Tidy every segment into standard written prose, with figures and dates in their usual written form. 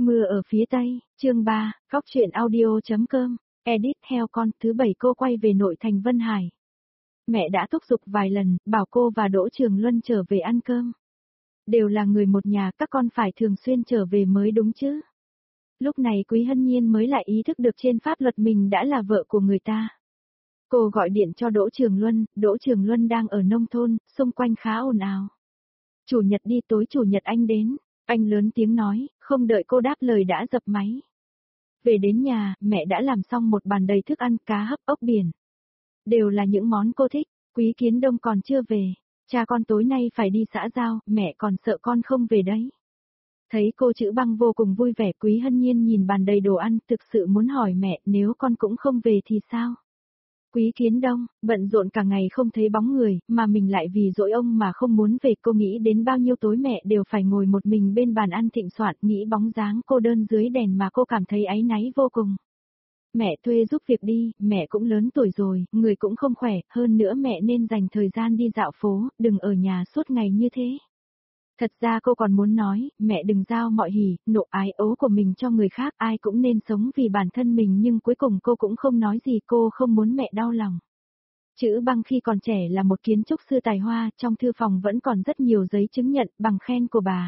Mưa ở phía Tây, chương 3, góc truyện audio.com, edit theo con, thứ 7 cô quay về nội thành Vân Hải. Mẹ đã thúc giục vài lần, bảo cô và Đỗ Trường Luân trở về ăn cơm. Đều là người một nhà, các con phải thường xuyên trở về mới đúng chứ. Lúc này Quý Hân Nhiên mới lại ý thức được trên pháp luật mình đã là vợ của người ta. Cô gọi điện cho Đỗ Trường Luân đang ở nông thôn, xung quanh khá ồn ào. Chủ nhật đi, tối chủ nhật anh đến. Anh lớn tiếng nói, không đợi cô đáp lời đã dập máy. Về đến nhà, mẹ đã làm xong một bàn đầy thức ăn, cá hấp, ốc biển. Đều là những món cô thích. Quý Kiến Đông còn chưa về. Cha con tối nay phải đi xã giao, mẹ còn sợ con không về đấy. Thấy cô Chữ Băng vô cùng vui vẻ, Quý Hân Nhiên nhìn bàn đầy đồ ăn, thực sự muốn hỏi mẹ, nếu con cũng không về thì sao? Quý Kiến Đông, bận rộn cả ngày không thấy bóng người, mà mình lại vì dỗi ông mà không muốn về. Cô nghĩ đến bao nhiêu tối mẹ đều phải ngồi một mình bên bàn ăn thịnh soạn, nghĩ bóng dáng cô đơn dưới đèn mà cô cảm thấy áy náy vô cùng. Mẹ thuê giúp việc đi, mẹ cũng lớn tuổi rồi, người cũng không khỏe, hơn nữa mẹ nên dành thời gian đi dạo phố, đừng ở nhà suốt ngày như thế. Thật ra cô còn muốn nói, mẹ đừng giao mọi hỉ, nộ ái ố của mình cho người khác, ai cũng nên sống vì bản thân mình, nhưng cuối cùng cô cũng không nói gì, cô không muốn mẹ đau lòng. Chữ Băng khi còn trẻ là một kiến trúc sư tài hoa, trong thư phòng vẫn còn rất nhiều giấy chứng nhận, bằng khen của bà.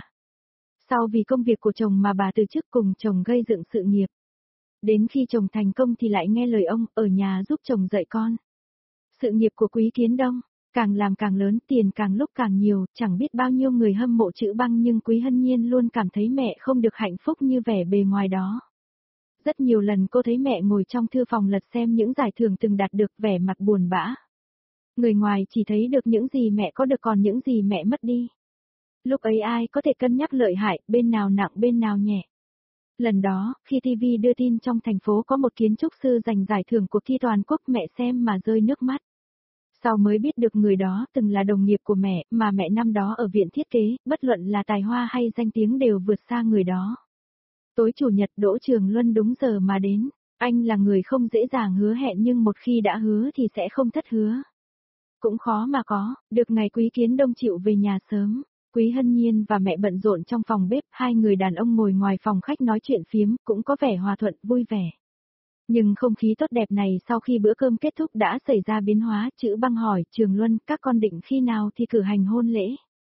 Sau vì công việc của chồng mà bà từ chức cùng chồng gây dựng sự nghiệp. Đến khi chồng thành công thì lại nghe lời ông, ở nhà giúp chồng dạy con. Sự nghiệp của Quý Kiến Đông, càng làm càng lớn, tiền càng lúc càng nhiều, chẳng biết bao nhiêu người hâm mộ Chữ Băng, nhưng Quý Hân Nhiên luôn cảm thấy mẹ không được hạnh phúc như vẻ bề ngoài đó. Rất nhiều lần cô thấy mẹ ngồi trong thư phòng lật xem những giải thưởng từng đạt được, vẻ mặt buồn bã. Người ngoài chỉ thấy được những gì mẹ có được, còn những gì mẹ mất đi. Lúc ấy ai có thể cân nhắc lợi hại, bên nào nặng bên nào nhẹ. Lần đó, khi TV đưa tin trong thành phố có một kiến trúc sư giành giải thưởng cuộc thi toàn quốc, mẹ xem mà rơi nước mắt. Sau mới biết được người đó từng là đồng nghiệp của mẹ, mà mẹ năm đó ở viện thiết kế, bất luận là tài hoa hay danh tiếng đều vượt xa người đó. Tối chủ nhật Đỗ Trường Luân đúng giờ mà đến. Anh là người không dễ dàng hứa hẹn, nhưng một khi đã hứa thì sẽ không thất hứa. Cũng khó mà có, được ngày Quý Kiến Đông chịu về nhà sớm. Quý Hân Nhiên và mẹ bận rộn trong phòng bếp, hai người đàn ông ngồi ngoài phòng khách nói chuyện phiếm, cũng có vẻ hòa thuận, vui vẻ. Nhưng không khí tốt đẹp này sau khi bữa cơm kết thúc đã xảy ra biến hóa. Chữ Băng hỏi, Trường Luân, các con định khi nào thì cử hành hôn lễ?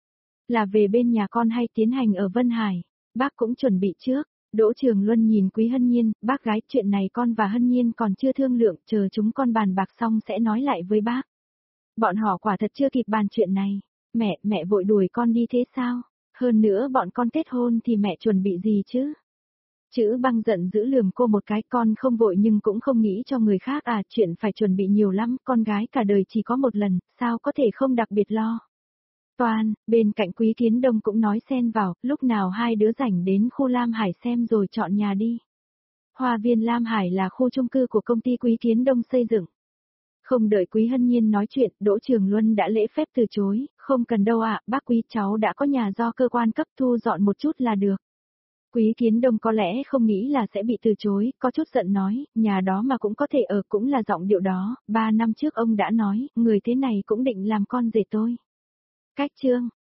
Là về bên nhà con hay tiến hành ở Vân Hải? Bác cũng chuẩn bị trước. Đỗ Trường Luân nhìn Quý Hân Nhiên, bác gái, chuyện này con và Hân Nhiên còn chưa thương lượng, chờ chúng con bàn bạc xong sẽ nói lại với bác. Bọn họ quả thật chưa kịp bàn chuyện này. Mẹ vội đuổi con đi thế sao? Hơn nữa bọn con kết hôn thì mẹ chuẩn bị gì chứ? Chữ Băng giận dữ lườm cô một cái, con không vội nhưng cũng không nghĩ cho người khác à, chuyện phải chuẩn bị nhiều lắm, con gái cả đời chỉ có một lần, sao có thể không đặc biệt lo. Toàn, bên cạnh Quý Kiến Đông cũng nói xen vào, lúc nào hai đứa rảnh đến khu Lam Hải xem rồi chọn nhà đi. Hoa viên Lam Hải là khu chung cư của công ty Quý Kiến Đông xây dựng. Không đợi Quý Hân Nhiên nói chuyện, Đỗ Trường Luân đã lễ phép từ chối, không cần đâu ạ, bác Quý, cháu đã có nhà do cơ quan cấp, thu dọn một chút là được. Quý Kiến Đông có lẽ không nghĩ là sẽ bị từ chối, có chút giận nói, nhà đó mà cũng có thể ở, cũng là giọng điệu đó, 3 năm trước ông đã nói, người thế này cũng định làm con rể tôi. Cách chương,